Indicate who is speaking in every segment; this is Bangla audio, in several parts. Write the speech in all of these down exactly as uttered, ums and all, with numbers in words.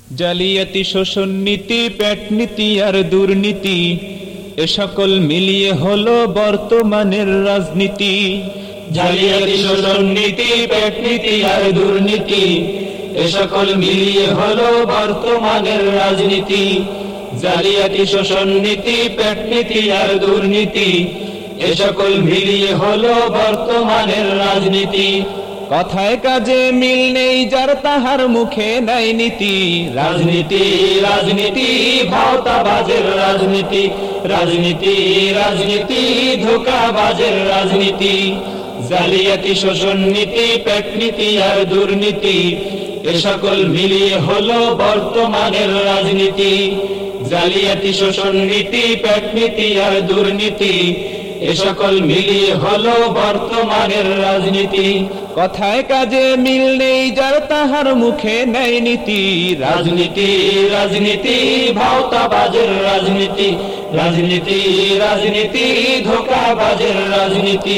Speaker 1: জালিয়াতি, শোষণ নীতি, পেট নীতি আর দুর্নীতি, এ সকল মিলিয়ে হলো বর্তমানের রাজনীতি।
Speaker 2: জালিয়াতি, শোষণ নীতি, পেট নীতি আর দুর্নীতি, এ সকল মিলিয়ে হলো বর্তমানের রাজনীতি। জালিয়াতি, শোষণ নীতি, পেট নীতি আর দুর্নীতি, এ সকল মিলিয়ে হলো বর্তমানের রাজনীতি।
Speaker 1: কথায় কাজে মিল নেই যার তাহার মুখে নাই নীতি।
Speaker 2: রাজনীতি রাজনীতি ভাওতাবাজের রাজনীতি, রাজনীতি রাজনীতি ধোঁকাবাজের রাজনীতি। জালিয়াতি, শোষণ নীতি, পেট নীতি আর দুর্নীতি, এ সকল মিলিয়ে হলো বর্তমানের রাজনীতি। জালিয়াতি, শোষণ নীতি, পেট নীতি আর দুর্নীতি, এ সকল মিলিয়ে হলো বর্তমানের রাজনীতি।
Speaker 1: কথায় কাজে মিল নেই যার তাহার মুখে নাই নীতি।
Speaker 2: রাজনীতি রাজনীতি ভাওতাবাজের রাজনীতি, রাজনীতি রাজনীতি ধোঁকাবাজের রাজনীতি।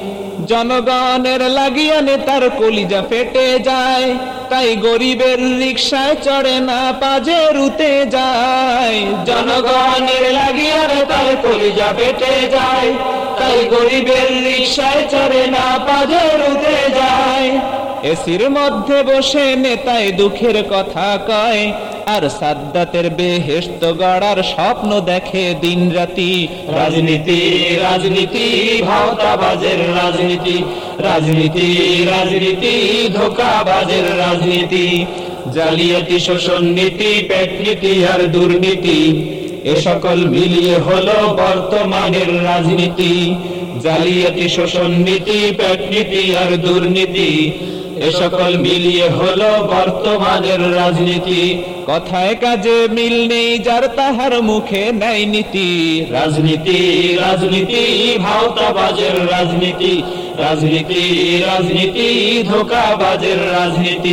Speaker 1: জনগণের লাগিয়া নেতার কলিজা ফেটে যায়, তাই গরিবের রিকশায় চড়ে না পাজেরুতে যায়।
Speaker 2: জনগণের লাগিয়া নেতার কলিজা ফেটে যায়, তাই গরিবের রিকশায় চড়ে না পাজেরুতে যায়।
Speaker 1: এসির মধ্যে বসে নেতায় দুঃখের কথা কয়, আর সাদ্দাতের বেহেশত গড়ার স্বপ্ন দেখে দিন রাতি।
Speaker 2: রাজনীতি রাজনীতি ভাওতাবাজের রাজনীতি, রাজনীতি রাজনীতি ধোঁকাবাজের রাজনীতি। জালিয়াতি, শোষণ নীতি, পেট নীতি আর দুর্নীতি, এ সকল মিলিয়ে হলো বর্তমানের রাজনীতি। জালিয়াতি, শোষণ নীতি, পেট নীতি আর দুর্নীতি, এ সকল মিলিয়ে হলো বর্তমানের রাজনীতি।
Speaker 1: কথায় কাজে মিল নেই যার তাহার মুখে নাই নীতি।
Speaker 2: রাজনীতি রাজনীতি ভাওতাবাজের রাজনীতি, রাজনীতি রাজনীতি ধোঁকাবাজের রাজনীতি।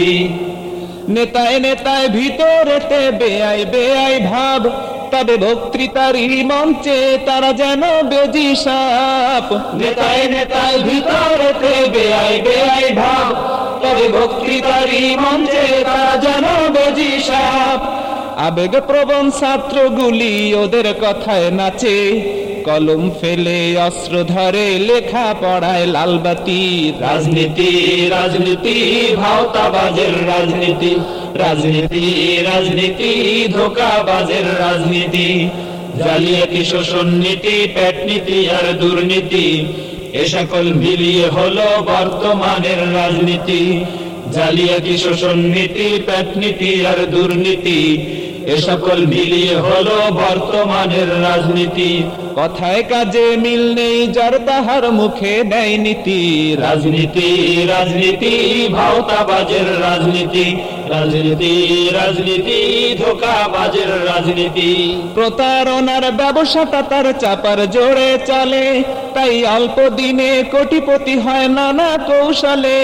Speaker 1: নেতায় নেতায় ভিতরেতে বেআই বেআই ভাব, তবে বক্তৃতারই মঞ্চে তারা যেন বেজি সাপ।
Speaker 2: নেতায় নেতায় ভিতরেতে বেআই বেআই ভাব, তবে বক্তৃতারই মঞ্চে তারা যেন বেজি সাপ।
Speaker 1: আবেগ প্রবণ ছাত্রগুলি ওদের কথায় নাচে, কলম ফেলে অস্ত্র ধরে লেখা পড়ায় লালবাতি।
Speaker 2: রাজনীতি রাজনীতি ভাওতাবাজের রাজনীতি, রাজনীতি রাজনীতি ধোঁকাবাজের রাজনীতি। জালিয়াতি, শোষণ নীতি, পেট নীতি আর দুর্নীতি, এ সকল মিলিয়ে হলো বর্তমানের রাজনীতি। জালিয়াতি, শোষণ নীতি, পেট নীতি আর দুর্নীতি, এ সকল মিলিয়ে হলো বর্তমানের রাজনীতি।
Speaker 1: কথায় কাজে মিল নেই যার তাহার মুখে নাই নীতি।
Speaker 2: রাজনীতি রাজনীতি ভাওতাবাজের রাজনীতি, রাজনীতি রাজনীতি ধোঁকাবাজের রাজনীতি।
Speaker 1: প্রতারণার ব্যবসাটা তার চাপার জোরে চলে, তাই অল্প দিনে কোটিপতি হয় নানা কৌশলে।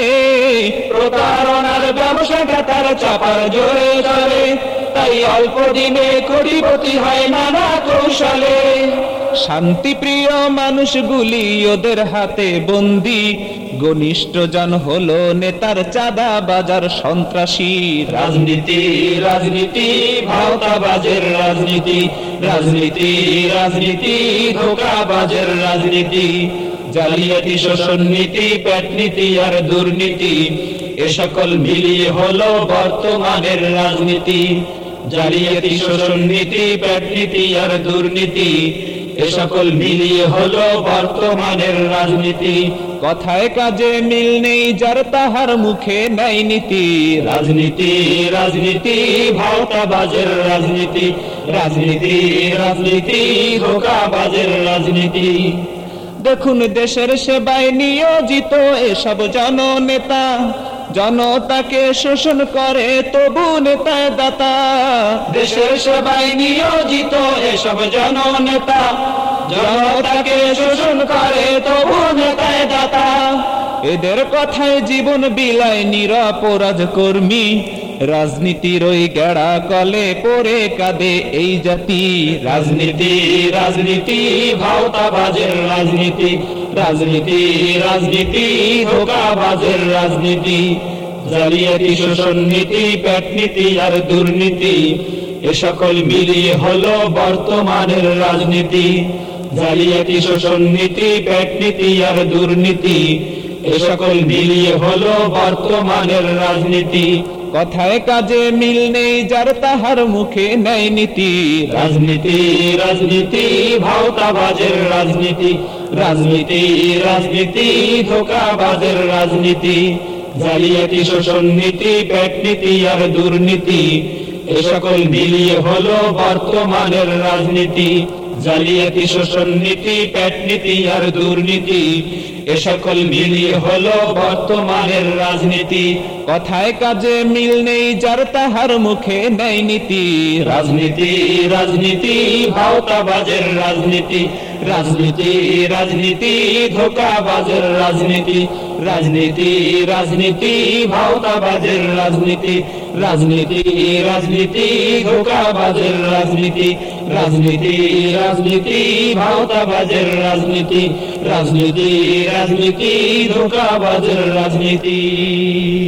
Speaker 2: প্রতারণার ব্যবসাটা তার চাপার জোরে চলে, তাই অল্প দিনে কোটিপতি হয় নানা কৌশলে।
Speaker 1: শান্তিপ্রিয় মানুষগুলি ওদের হাতে বন্দী, ঘনিষ্ঠ জন হলো নেতার চাঁদা বাজার সন্ত্রাসী।
Speaker 2: রাজনীতি রাজনীতি ভাওতাবাজের রাজনীতি, রাজনীতি রাজনীতি ধোঁকাবাজের রাজনীতি। জালিয়াতি, শোষণ নীতি, পেট নীতি আর দুর্নীতি, এ সকল মিলিয়ে হলো বর্তমানের রাজনীতি। জালিয়াতি, শোষণ নীতি, পেট নীতি আর দুর্নীতি, এ সকল মিলিয়ে হলো বর্তমানের রাজনীতি।
Speaker 1: কথায় কাজে মিল নেই যার তাহার মুখে নাই নীতি।
Speaker 2: রাজনীতি রাজনীতি ভাওতাবাজের রাজনীতি, রাজনীতি রাজনীতি ধোঁকাবাজের রাজনীতি।
Speaker 1: দেখুন দেশের সেবায় নিয়োজিত এসব জননেতা, জনতাকে শোষণ করে তবু নেতায় দাতা।
Speaker 2: দেশের সেবায় নিয়োজিত এসব জননেতা, জনতাকে শোষণ করে তবু নেতায় দাতা।
Speaker 1: এদের কথায় জীবন বিলায় নিরপরাধ কর্মী, রাজনীতির ওই গেড়া কলে পড়ে কাঁদে এই জাতি।
Speaker 2: রাজনীতি রাজনীতি ভাওতাবাজের রাজনীতি, রাজনীতি রাজনীতি ধোঁকাবাজের রাজনীতি। জালিয়াতি শোষণ নীতি পেট নীতি আর দুর্নীতি এ সকল মিলিয়ে হলো বর্তমানের রাজনীতি জালিয়াতি শোষণ নীতি পেট নীতি আর দুর্নীতি এ সকল মিলিয়ে হলো বর্তমানের রাজনীতি
Speaker 1: কথায় কাজে মিল নেই যার তাহার মুখে নেই নীতি
Speaker 2: রাজনীতি রাজনীতি ভাওতাবাজের রাজনীতি রাজনীতি রাজনীতি ধোঁকাবাজের রাজনীতি জালিয়াতি শোষণ নীতি পেট নীতি আর দুর্নীতি এ সকল মিলিয়ে হলো বর্তমানের রাজনীতি জালিয়াতি শোষণ নীতি পেট নীতি আর দুর্নীতি এ সকল মিলিয়ে হলো বর্তমানের রাজনীতি
Speaker 1: কথায় কাজে মিল নেই যার তাহার মুখে নেই নীতি
Speaker 2: রাজনীতি রাজনীতি ভাওতাবাজের রাজনীতি রাজনীতি রাজনীতি ধোঁকাবাজের রাজনীতি রাজনীতি রাজনীতি ভাওতাবাজের রাজনীতি রাজনীতি রাজনীতি ধোঁকাবাজের রাজনীতি রাজনীতি রাজনীতি ভাওতাবাজের রাজনীতি রাজনীতি রাজনীতি ধোঁকাবাজের রাজনীতি